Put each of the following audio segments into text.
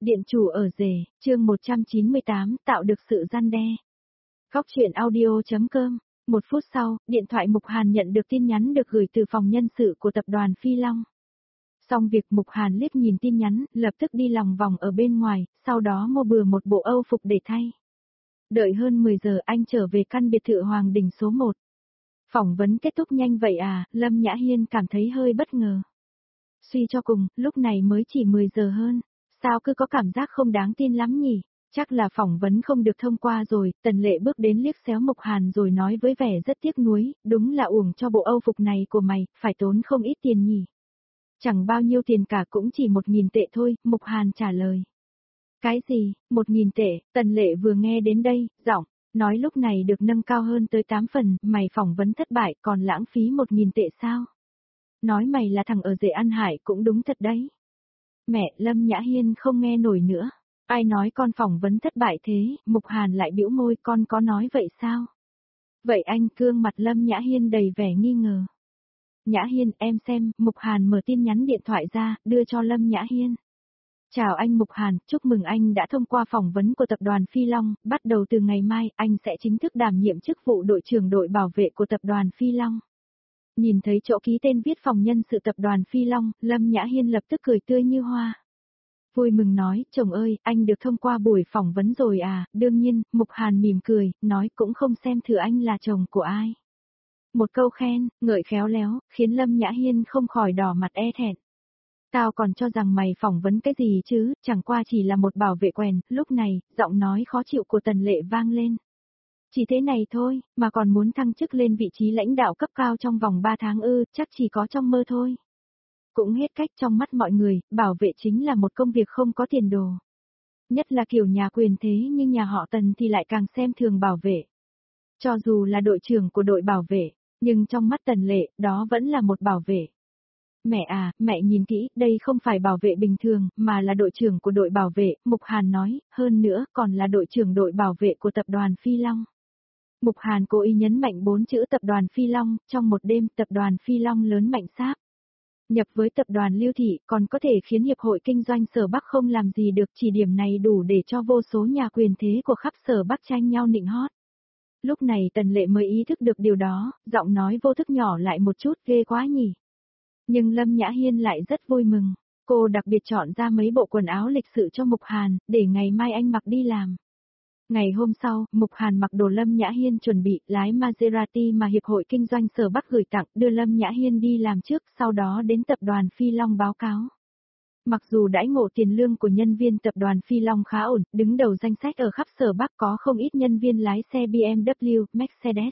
Điện chủ ở rể, chương 198, tạo được sự răn đe. Góc truyện audio.com. Một phút sau, điện thoại Mục Hàn nhận được tin nhắn được gửi từ phòng nhân sự của tập đoàn Phi Long. Xong việc Mục Hàn liếc nhìn tin nhắn, lập tức đi lòng vòng ở bên ngoài, sau đó mua bừa một bộ Âu phục để thay. Đợi hơn 10 giờ anh trở về căn biệt thự Hoàng Đình số 1. Phỏng vấn kết thúc nhanh vậy à, Lâm Nhã Hiên cảm thấy hơi bất ngờ. Suy cho cùng, lúc này mới chỉ 10 giờ hơn. Sao cứ có cảm giác không đáng tin lắm nhỉ? Chắc là phỏng vấn không được thông qua rồi. Tần Lệ bước đến liếc xéo Mục Hàn rồi nói với vẻ rất tiếc nuối, đúng là uổng cho bộ Âu phục này của mày, phải tốn không ít tiền nhỉ. Chẳng bao nhiêu tiền cả, cũng chỉ 1.000 tệ thôi, Mục Hàn trả lời. Cái gì, 1.000 tệ? Tần Lệ vừa nghe đến đây, giọng nói lúc này được nâng cao hơn tới 8 phần, mày phỏng vấn thất bại còn lãng phí 1.000 tệ sao? Nói mày là thằng ở rể ăn hại cũng đúng thật đấy. Mẹ, Lâm Nhã Hiên không nghe nổi nữa. Ai nói con phỏng vấn thất bại thế? Mục Hàn lại bĩu môi, con có nói vậy sao? Vậy anh? Gương mặt Lâm Nhã Hiên đầy vẻ nghi ngờ. Nhã Hiên, em xem. Mục Hàn mở tin nhắn điện thoại ra, đưa cho Lâm Nhã Hiên. Chào anh Mục Hàn, chúc mừng anh đã thông qua phỏng vấn của tập đoàn Phi Long, bắt đầu từ ngày mai anh sẽ chính thức đảm nhiệm chức vụ đội trưởng đội bảo vệ của tập đoàn Phi Long. Nhìn thấy chỗ ký tên viết phòng nhân sự tập đoàn Phi Long, Lâm Nhã Hiên lập tức cười tươi như hoa. Vui mừng nói, chồng ơi, anh được thông qua buổi phỏng vấn rồi à? Đương nhiên, Mục Hàn mỉm cười, nói cũng không xem thử anh là chồng của ai. Một câu khen, ngợi khéo léo, khiến Lâm Nhã Hiên không khỏi đỏ mặt e thẹn. Tao còn cho rằng mày phỏng vấn cái gì chứ, chẳng qua chỉ là một bảo vệ quèn. Lúc này, giọng nói khó chịu của Tần Lệ vang lên. Chỉ thế này thôi, mà còn muốn thăng chức lên vị trí lãnh đạo cấp cao trong vòng 3 tháng ư, chắc chỉ có trong mơ thôi. Cũng hết cách, trong mắt mọi người, bảo vệ chính là một công việc không có tiền đồ. Nhất là kiểu nhà quyền thế như nhà họ Tần thì lại càng xem thường bảo vệ. Cho dù là đội trưởng của đội bảo vệ, nhưng trong mắt Tần Lệ, đó vẫn là một bảo vệ. Mẹ à, mẹ nhìn kỹ, đây không phải bảo vệ bình thường, mà là đội trưởng của đội bảo vệ, Mục Hàn nói, hơn nữa còn là đội trưởng đội bảo vệ của tập đoàn Phi Long. Mục Hàn cố ý nhấn mạnh 4 chữ tập đoàn Phi Long, trong một đêm tập đoàn Phi Long lớn mạnh sáp. Nhập với tập đoàn Lưu Thị còn có thể khiến Hiệp hội Kinh doanh Sở Bắc không làm gì được, chỉ điểm này đủ để cho vô số nhà quyền thế của khắp Sở Bắc tranh nhau nịnh hót. Lúc này Tần Lệ mới ý thức được điều đó, giọng nói vô thức nhỏ lại một chút, ghê quá nhỉ. Nhưng Lâm Nhã Hiên lại rất vui mừng, cô đặc biệt chọn ra mấy bộ quần áo lịch sự cho Mục Hàn, để ngày mai anh mặc đi làm. Ngày hôm sau, Mục Hàn mặc đồ Lâm Nhã Hiên chuẩn bị, lái Maserati mà Hiệp hội Kinh doanh Sở Bắc gửi tặng, đưa Lâm Nhã Hiên đi làm trước, sau đó đến tập đoàn Phi Long báo cáo. Mặc dù đãi ngộ tiền lương của nhân viên tập đoàn Phi Long khá ổn, đứng đầu danh sách ở khắp Sở Bắc có không ít nhân viên lái xe BMW, Mercedes,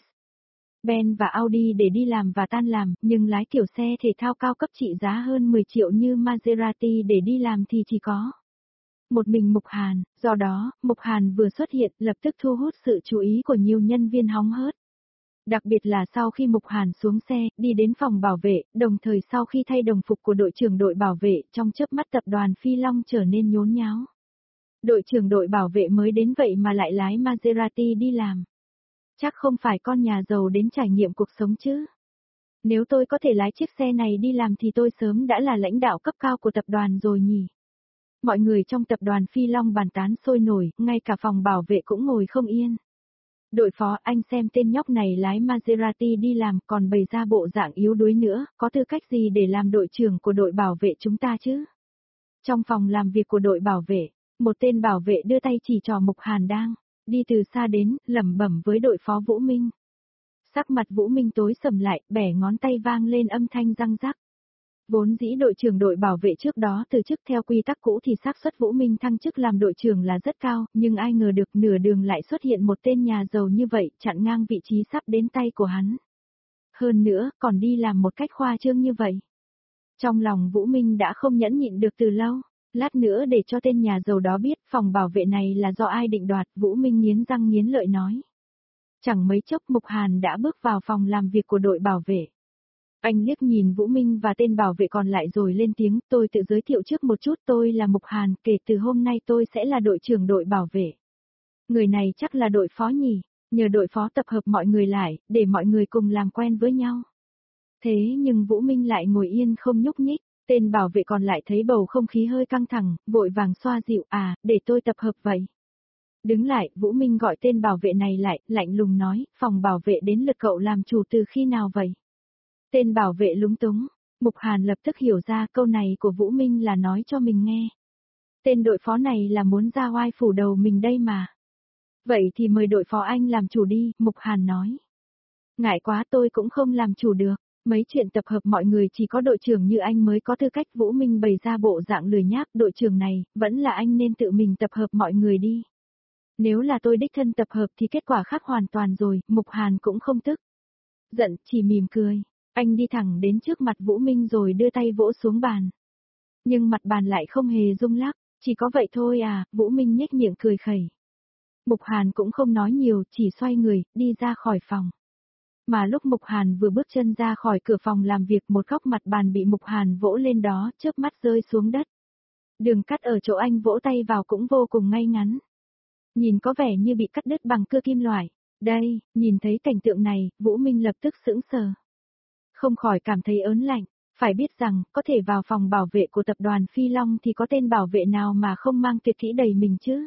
Benz và Audi để đi làm và tan làm, nhưng lái kiểu xe thể thao cao cấp trị giá hơn 10 triệu như Maserati để đi làm thì chỉ có một mình Mục Hàn, do đó, Mục Hàn vừa xuất hiện lập tức thu hút sự chú ý của nhiều nhân viên hóng hớt. Đặc biệt là sau khi Mục Hàn xuống xe, đi đến phòng bảo vệ, đồng thời sau khi thay đồng phục của đội trưởng đội bảo vệ, trong chớp mắt tập đoàn Phi Long trở nên nhốn nháo. Đội trưởng đội bảo vệ mới đến vậy mà lại lái Maserati đi làm. Chắc không phải con nhà giàu đến trải nghiệm cuộc sống chứ. Nếu tôi có thể lái chiếc xe này đi làm thì tôi sớm đã là lãnh đạo cấp cao của tập đoàn rồi nhỉ. Mọi người trong tập đoàn Phi Long bàn tán sôi nổi, ngay cả phòng bảo vệ cũng ngồi không yên. Đội phó, anh xem tên nhóc này lái Maserati đi làm còn bày ra bộ dạng yếu đuối nữa, có tư cách gì để làm đội trưởng của đội bảo vệ chúng ta chứ? Trong phòng làm việc của đội bảo vệ, một tên bảo vệ đưa tay chỉ trò Mục Hàn đang đi từ xa đến, lẩm bẩm với đội phó Vũ Minh. Sắc mặt Vũ Minh tối sầm lại, bẻ ngón tay vang lên âm thanh răng rắc. Vốn dĩ đội trưởng đội bảo vệ trước đó từ chức theo quy tắc cũ thì xác suất Vũ Minh thăng chức làm đội trưởng là rất cao, nhưng ai ngờ được nửa đường lại xuất hiện một tên nhà giàu như vậy, chặn ngang vị trí sắp đến tay của hắn. Hơn nữa, còn đi làm một cách khoa trương như vậy. Trong lòng Vũ Minh đã không nhẫn nhịn được từ lâu, lát nữa để cho tên nhà giàu đó biết phòng bảo vệ này là do ai định đoạt, Vũ Minh nghiến răng nghiến lợi nói. Chẳng mấy chốc Mục Hàn đã bước vào phòng làm việc của đội bảo vệ. Anh liếc nhìn Vũ Minh và tên bảo vệ còn lại rồi lên tiếng, tôi tự giới thiệu trước một chút, tôi là Mục Hàn, kể từ hôm nay tôi sẽ là đội trưởng đội bảo vệ. Người này chắc là đội phó nhỉ, nhờ đội phó tập hợp mọi người lại, để mọi người cùng làm quen với nhau. Thế nhưng Vũ Minh lại ngồi yên không nhúc nhích, Tên bảo vệ còn lại thấy bầu không khí hơi căng thẳng, vội vàng xoa dịu, để tôi tập hợp vậy. Đứng lại, Vũ Minh gọi tên bảo vệ này lại, lạnh lùng nói, phòng bảo vệ đến lượt cậu làm chủ từ khi nào vậy? Tên bảo vệ lúng túng, Mục Hàn lập tức hiểu ra câu này của Vũ Minh là nói cho mình nghe. Tên đội phó này là muốn ra oai phủ đầu mình đây mà. Vậy thì mời đội phó anh làm chủ đi, Mục Hàn nói. Ngại quá tôi cũng không làm chủ được, mấy chuyện tập hợp mọi người chỉ có đội trưởng như anh mới có tư cách. Vũ Minh bày ra bộ dạng lười nhác, đội trưởng này, vẫn là anh nên tự mình tập hợp mọi người đi. Nếu là tôi đích thân tập hợp thì kết quả khác hoàn toàn rồi, Mục Hàn cũng không tức. Giận, chỉ mỉm cười. Anh đi thẳng đến trước mặt Vũ Minh rồi đưa tay vỗ xuống bàn. Nhưng mặt bàn lại không hề rung lắc, chỉ có vậy thôi à, Vũ Minh nhếch miệng cười khẩy. Mục Hàn cũng không nói nhiều, chỉ xoay người, đi ra khỏi phòng. Mà lúc Mục Hàn vừa bước chân ra khỏi cửa phòng làm việc, một góc mặt bàn bị Mục Hàn vỗ lên đó, chớp mắt rơi xuống đất. Đường cắt ở chỗ anh vỗ tay vào cũng vô cùng ngay ngắn. Nhìn có vẻ như bị cắt đứt bằng cưa kim loại. Đây, nhìn thấy cảnh tượng này, Vũ Minh lập tức sững sờ. Không khỏi cảm thấy ớn lạnh, phải biết rằng, có thể vào phòng bảo vệ của tập đoàn Phi Long thì có tên bảo vệ nào mà không mang tuyệt kỹ đầy mình chứ.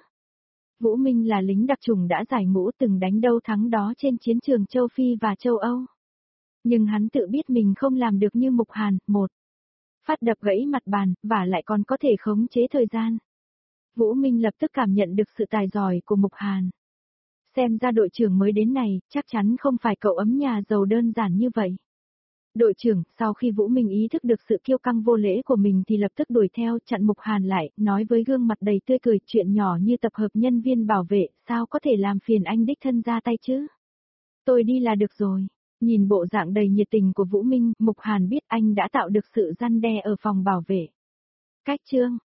Vũ Minh là lính đặc chủng đã giải ngũ từng đánh đâu thắng đó trên chiến trường châu Phi và châu Âu. Nhưng hắn tự biết mình không làm được như Mục Hàn, một phát đập gãy mặt bàn, và lại còn có thể khống chế thời gian. Vũ Minh lập tức cảm nhận được sự tài giỏi của Mục Hàn. Xem ra đội trưởng mới đến này, chắc chắn không phải cậu ấm nhà giàu đơn giản như vậy. Đội trưởng, sau khi Vũ Minh ý thức được sự kiêu căng vô lễ của mình thì lập tức đuổi theo, chặn Mục Hàn lại, nói với gương mặt đầy tươi cười, chuyện nhỏ như tập hợp nhân viên bảo vệ, sao có thể làm phiền anh đích thân ra tay chứ? Tôi đi là được rồi. Nhìn bộ dạng đầy nhiệt tình của Vũ Minh, Mục Hàn biết anh đã tạo được sự răn đe ở phòng bảo vệ. Cách chương